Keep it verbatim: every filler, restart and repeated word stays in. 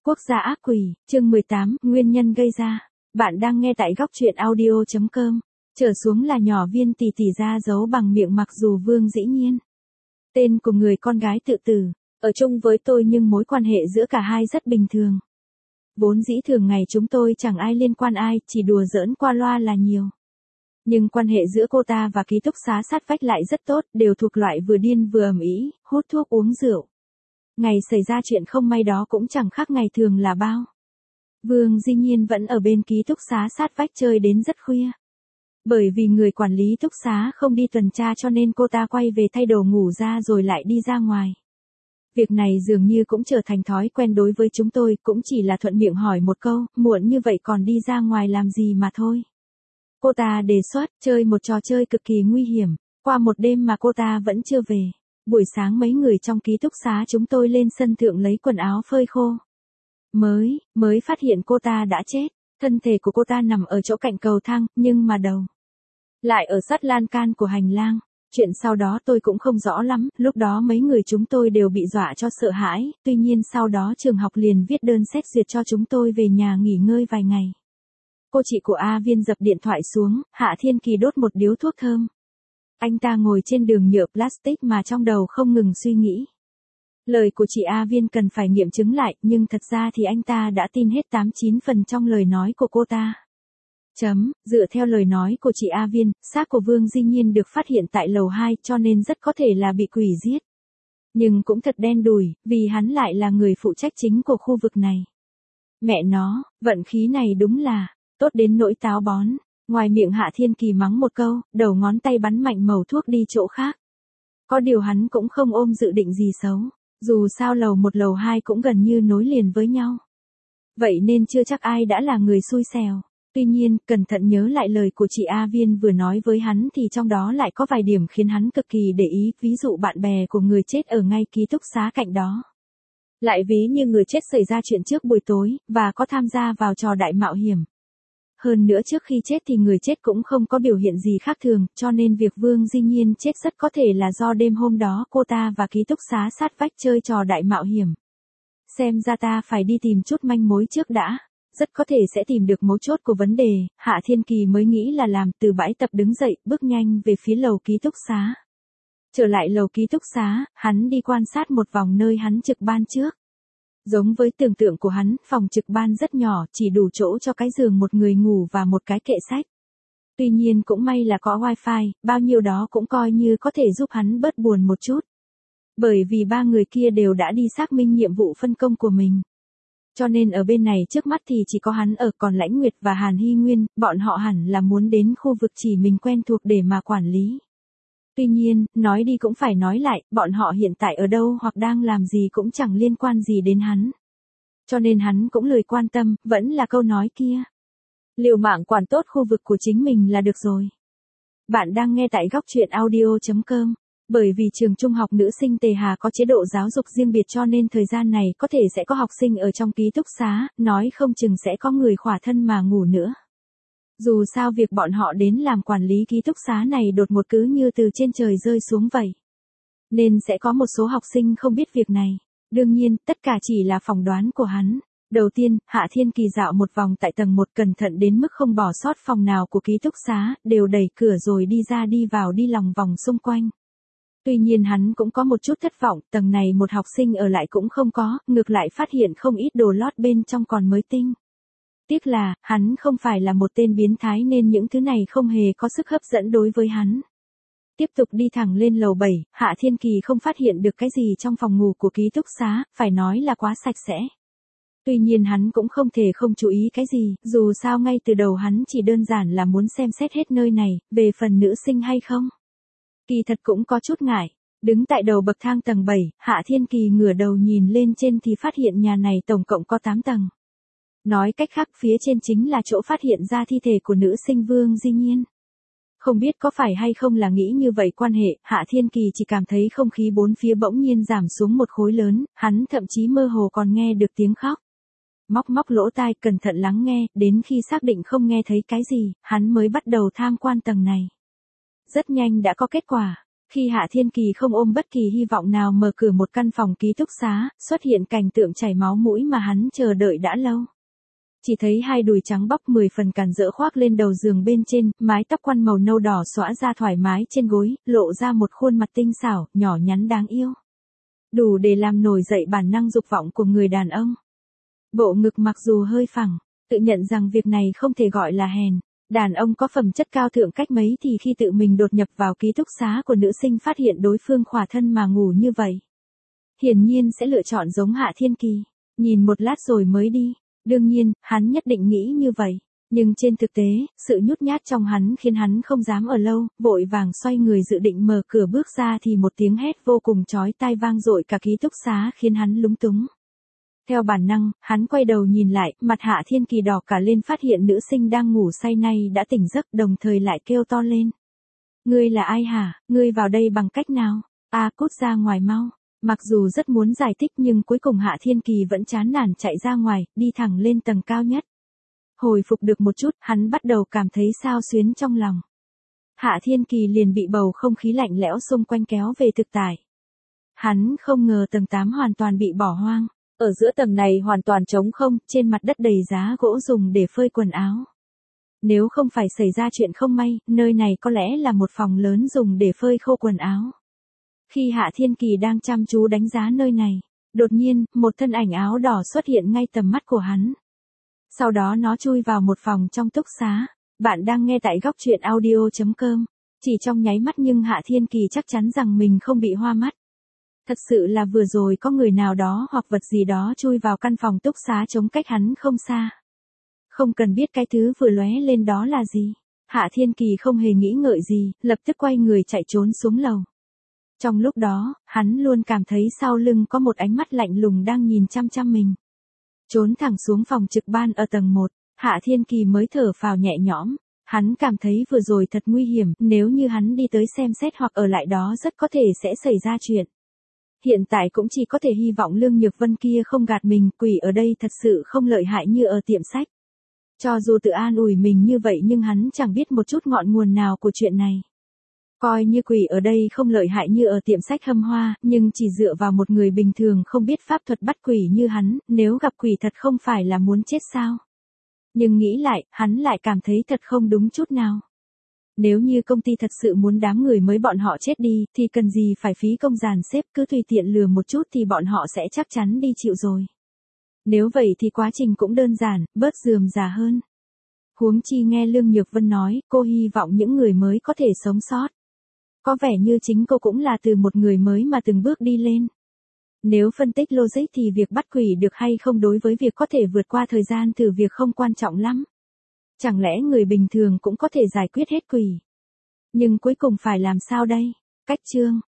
Quốc gia ác quỷ, chương mười tám, nguyên nhân gây ra. Bạn đang nghe tại góc truyện audio chấm com. Trở xuống là nhỏ viên tỷ tỷ ra giấu bằng miệng mặc dù Vương dĩ nhiên. Tên của người con gái tự tử, ở chung với tôi nhưng mối quan hệ giữa cả hai rất bình thường. Vốn dĩ thường ngày chúng tôi chẳng ai liên quan ai, chỉ đùa giỡn qua loa là nhiều. Nhưng quan hệ giữa cô ta và ký túc xá sát vách lại rất tốt, đều thuộc loại vừa điên vừa ầm ĩ, hút thuốc uống rượu. Ngày xảy ra chuyện không may đó cũng chẳng khác ngày thường là bao. Vương dĩ nhiên vẫn ở bên ký túc xá sát vách chơi đến rất khuya. Bởi vì người quản lý túc xá không đi tuần tra cho nên cô ta quay về thay đồ ngủ ra rồi lại đi ra ngoài. Việc này dường như cũng trở thành thói quen đối với chúng tôi, cũng chỉ là thuận miệng hỏi một câu, muộn như vậy còn đi ra ngoài làm gì mà thôi. Cô ta đề xuất chơi một trò chơi cực kỳ nguy hiểm, qua một đêm mà cô ta vẫn chưa về. Buổi sáng mấy người trong ký túc xá chúng tôi lên sân thượng lấy quần áo phơi khô. Mới, mới phát hiện cô ta đã chết, thân thể của cô ta nằm ở chỗ cạnh cầu thang, nhưng mà đầu lại ở sát lan can của hành lang. Chuyện sau đó tôi cũng không rõ lắm, lúc đó mấy người chúng tôi đều bị dọa cho sợ hãi, tuy nhiên sau đó trường học liền viết đơn xét duyệt cho chúng tôi về nhà nghỉ ngơi vài ngày. Cô chị của A Viên dập điện thoại xuống, Hạ Thiên Kỳ đốt một điếu thuốc thơm. Anh ta ngồi trên đường nhựa plastic mà trong đầu không ngừng suy nghĩ. Lời của chị A Viên cần phải nghiệm chứng lại, nhưng thật ra thì anh ta đã tin hết tám chín phần trong lời nói của cô ta. Chấm, dựa theo lời nói của chị A Viên, xác của Vương dĩ nhiên được phát hiện tại lầu hai cho nên rất có thể là bị quỷ giết. Nhưng cũng thật đen đủi, vì hắn lại là người phụ trách chính của khu vực này. Mẹ nó, vận khí này đúng là tốt đến nỗi táo bón. Ngoài miệng Hạ Thiên Kỳ mắng một câu, đầu ngón tay bắn mạnh mẩu thuốc đi chỗ khác. Có điều hắn cũng không ôm dự định gì xấu, dù sao lầu một lầu hai cũng gần như nối liền với nhau. Vậy nên chưa chắc ai đã là người xui xẻo. Tuy nhiên, cẩn thận nhớ lại lời của chị A Viên vừa nói với hắn thì trong đó lại có vài điểm khiến hắn cực kỳ để ý, ví dụ bạn bè của người chết ở ngay ký túc xá cạnh đó. Lại ví như người chết xảy ra chuyện trước buổi tối, và có tham gia vào trò đại mạo hiểm. Hơn nữa trước khi chết thì người chết cũng không có biểu hiện gì khác thường, cho nên việc Vương dĩ nhiên chết rất có thể là do đêm hôm đó cô ta và ký túc xá sát vách chơi trò đại mạo hiểm. Xem ra ta phải đi tìm chút manh mối trước đã, rất có thể sẽ tìm được mấu chốt của vấn đề. Hạ Thiên Kỳ mới nghĩ là làm, từ bãi tập đứng dậy, bước nhanh về phía lầu ký túc xá. Trở lại lầu ký túc xá, hắn đi quan sát một vòng nơi hắn trực ban trước. Giống với tưởng tượng của hắn, phòng trực ban rất nhỏ, chỉ đủ chỗ cho cái giường một người ngủ và một cái kệ sách. Tuy nhiên cũng may là có wifi, bao nhiêu đó cũng coi như có thể giúp hắn bớt buồn một chút. Bởi vì ba người kia đều đã đi xác minh nhiệm vụ phân công của mình. Cho nên ở bên này trước mắt thì chỉ có hắn ở, còn Lãnh Nguyệt và Hàn Hy Nguyên, bọn họ hẳn là muốn đến khu vực chỉ mình quen thuộc để mà quản lý. Tuy nhiên, nói đi cũng phải nói lại, bọn họ hiện tại ở đâu hoặc đang làm gì cũng chẳng liên quan gì đến hắn. Cho nên hắn cũng lười quan tâm, vẫn là câu nói kia. Liều mạng quản tốt khu vực của chính mình là được rồi. Bạn đang nghe tại góc truyện audio chấm com. Bởi vì trường trung học nữ sinh Tề Hà có chế độ giáo dục riêng biệt cho nên thời gian này có thể sẽ có học sinh ở trong ký túc xá, nói không chừng sẽ có người khỏa thân mà ngủ nữa. Dù sao việc bọn họ đến làm quản lý ký túc xá này đột ngột cứ như từ trên trời rơi xuống vậy. Nên sẽ có một số học sinh không biết việc này. Đương nhiên, tất cả chỉ là phỏng đoán của hắn. Đầu tiên, Hạ Thiên Kỳ dạo một vòng tại tầng một cẩn thận đến mức không bỏ sót phòng nào của ký túc xá, đều đẩy cửa rồi đi ra đi vào đi lòng vòng xung quanh. Tuy nhiên hắn cũng có một chút thất vọng, tầng này một học sinh ở lại cũng không có, ngược lại phát hiện không ít đồ lót bên trong còn mới tinh. Tiếc là, hắn không phải là một tên biến thái nên những thứ này không hề có sức hấp dẫn đối với hắn. Tiếp tục đi thẳng lên lầu bảy, Hạ Thiên Kỳ không phát hiện được cái gì trong phòng ngủ của ký túc xá, phải nói là quá sạch sẽ. Tuy nhiên hắn cũng không thể không chú ý cái gì, dù sao ngay từ đầu hắn chỉ đơn giản là muốn xem xét hết nơi này, về phần nữ sinh hay không. Kỳ thật cũng có chút ngại. Đứng tại đầu bậc thang tầng bảy, Hạ Thiên Kỳ ngửa đầu nhìn lên trên thì phát hiện nhà này tổng cộng có tám tầng. Nói cách khác phía trên chính là chỗ phát hiện ra thi thể của nữ sinh Vương dĩ nhiên. Không biết có phải hay không là nghĩ như vậy quan hệ, Hạ Thiên Kỳ chỉ cảm thấy không khí bốn phía bỗng nhiên giảm xuống một khối lớn, hắn thậm chí mơ hồ còn nghe được tiếng khóc. Móc móc lỗ tai cẩn thận lắng nghe, đến khi xác định không nghe thấy cái gì, hắn mới bắt đầu tham quan tầng này. Rất nhanh đã có kết quả. Khi Hạ Thiên Kỳ không ôm bất kỳ hy vọng nào mở cửa một căn phòng ký túc xá, xuất hiện cảnh tượng chảy máu mũi mà hắn chờ đợi đã lâu. Chỉ thấy hai đùi trắng bóc mười phần cản rỡ khoác lên đầu giường bên trên, mái tóc quăn màu nâu đỏ xõa ra thoải mái trên gối, lộ ra một khuôn mặt tinh xảo, nhỏ nhắn đáng yêu. Đủ để làm nổi dậy bản năng dục vọng của người đàn ông. Bộ ngực mặc dù hơi phẳng, tự nhận rằng việc này không thể gọi là hèn. Đàn ông có phẩm chất cao thượng cách mấy thì khi tự mình đột nhập vào ký túc xá của nữ sinh phát hiện đối phương khỏa thân mà ngủ như vậy. Hiển nhiên sẽ lựa chọn giống Hạ Thiên Kỳ, nhìn một lát rồi mới đi. Đương nhiên, hắn nhất định nghĩ như vậy. Nhưng trên thực tế, sự nhút nhát trong hắn khiến hắn không dám ở lâu, vội vàng xoay người dự định mở cửa bước ra thì một tiếng hét vô cùng chói tai vang dội cả ký túc xá khiến hắn lúng túng. Theo bản năng, hắn quay đầu nhìn lại, mặt Hạ Thiên Kỳ đỏ cả lên phát hiện nữ sinh đang ngủ say nay đã tỉnh giấc đồng thời lại kêu to lên. Ngươi là ai hả, ngươi vào đây bằng cách nào? A à, cút ra ngoài mau. Mặc dù rất muốn giải thích nhưng cuối cùng Hạ Thiên Kỳ vẫn chán nản chạy ra ngoài, đi thẳng lên tầng cao nhất. Hồi phục được một chút, hắn bắt đầu cảm thấy xao xuyến trong lòng. Hạ Thiên Kỳ liền bị bầu không khí lạnh lẽo xung quanh kéo về thực tại. Hắn không ngờ tầng tám hoàn toàn bị bỏ hoang. Ở giữa tầng này hoàn toàn trống không, trên mặt đất đầy giá gỗ dùng để phơi quần áo. Nếu không phải xảy ra chuyện không may, nơi này có lẽ là một phòng lớn dùng để phơi khô quần áo. Khi Hạ Thiên Kỳ đang chăm chú đánh giá nơi này, đột nhiên, một thân ảnh áo đỏ xuất hiện ngay tầm mắt của hắn. Sau đó nó chui vào một phòng trong túc xá. Bạn đang nghe tại góc truyện audio chấm com. Chỉ trong nháy mắt nhưng Hạ Thiên Kỳ chắc chắn rằng mình không bị hoa mắt. Thật sự là vừa rồi có người nào đó hoặc vật gì đó chui vào căn phòng túc xá chống cách hắn không xa. Không cần biết cái thứ vừa lóe lên đó là gì. Hạ Thiên Kỳ không hề nghĩ ngợi gì, lập tức quay người chạy trốn xuống lầu. Trong lúc đó, hắn luôn cảm thấy sau lưng có một ánh mắt lạnh lùng đang nhìn chăm chăm mình. Trốn thẳng xuống phòng trực ban ở tầng một, Hạ Thiên Kỳ mới thở phào nhẹ nhõm. Hắn cảm thấy vừa rồi thật nguy hiểm, nếu như hắn đi tới xem xét hoặc ở lại đó rất có thể sẽ xảy ra chuyện. Hiện tại cũng chỉ có thể hy vọng Lương Nhược Vân kia không gạt mình, quỷ ở đây thật sự không lợi hại như ở tiệm sách. Cho dù tự an ủi mình như vậy nhưng hắn chẳng biết một chút ngọn nguồn nào của chuyện này. Coi như quỷ ở đây không lợi hại như ở tiệm sách Hâm Hoa, nhưng chỉ dựa vào một người bình thường không biết pháp thuật bắt quỷ như hắn, nếu gặp quỷ thật không phải là muốn chết sao. Nhưng nghĩ lại, hắn lại cảm thấy thật không đúng chút nào. Nếu như công ty thật sự muốn đám người mới bọn họ chết đi, thì cần gì phải phí công dàn xếp, cứ tùy tiện lừa một chút thì bọn họ sẽ chắc chắn đi chịu rồi. Nếu vậy thì quá trình cũng đơn giản, bớt rườm rà hơn. Huống chi nghe Lương Nhược Vân nói, cô hy vọng những người mới có thể sống sót. Có vẻ như chính cô cũng là từ một người mới mà từng bước đi lên. Nếu phân tích logic thì việc bắt quỷ được hay không đối với việc có thể vượt qua thời gian thử việc không quan trọng lắm. Chẳng lẽ người bình thường cũng có thể giải quyết hết quỷ? Nhưng cuối cùng phải làm sao đây? Cách chương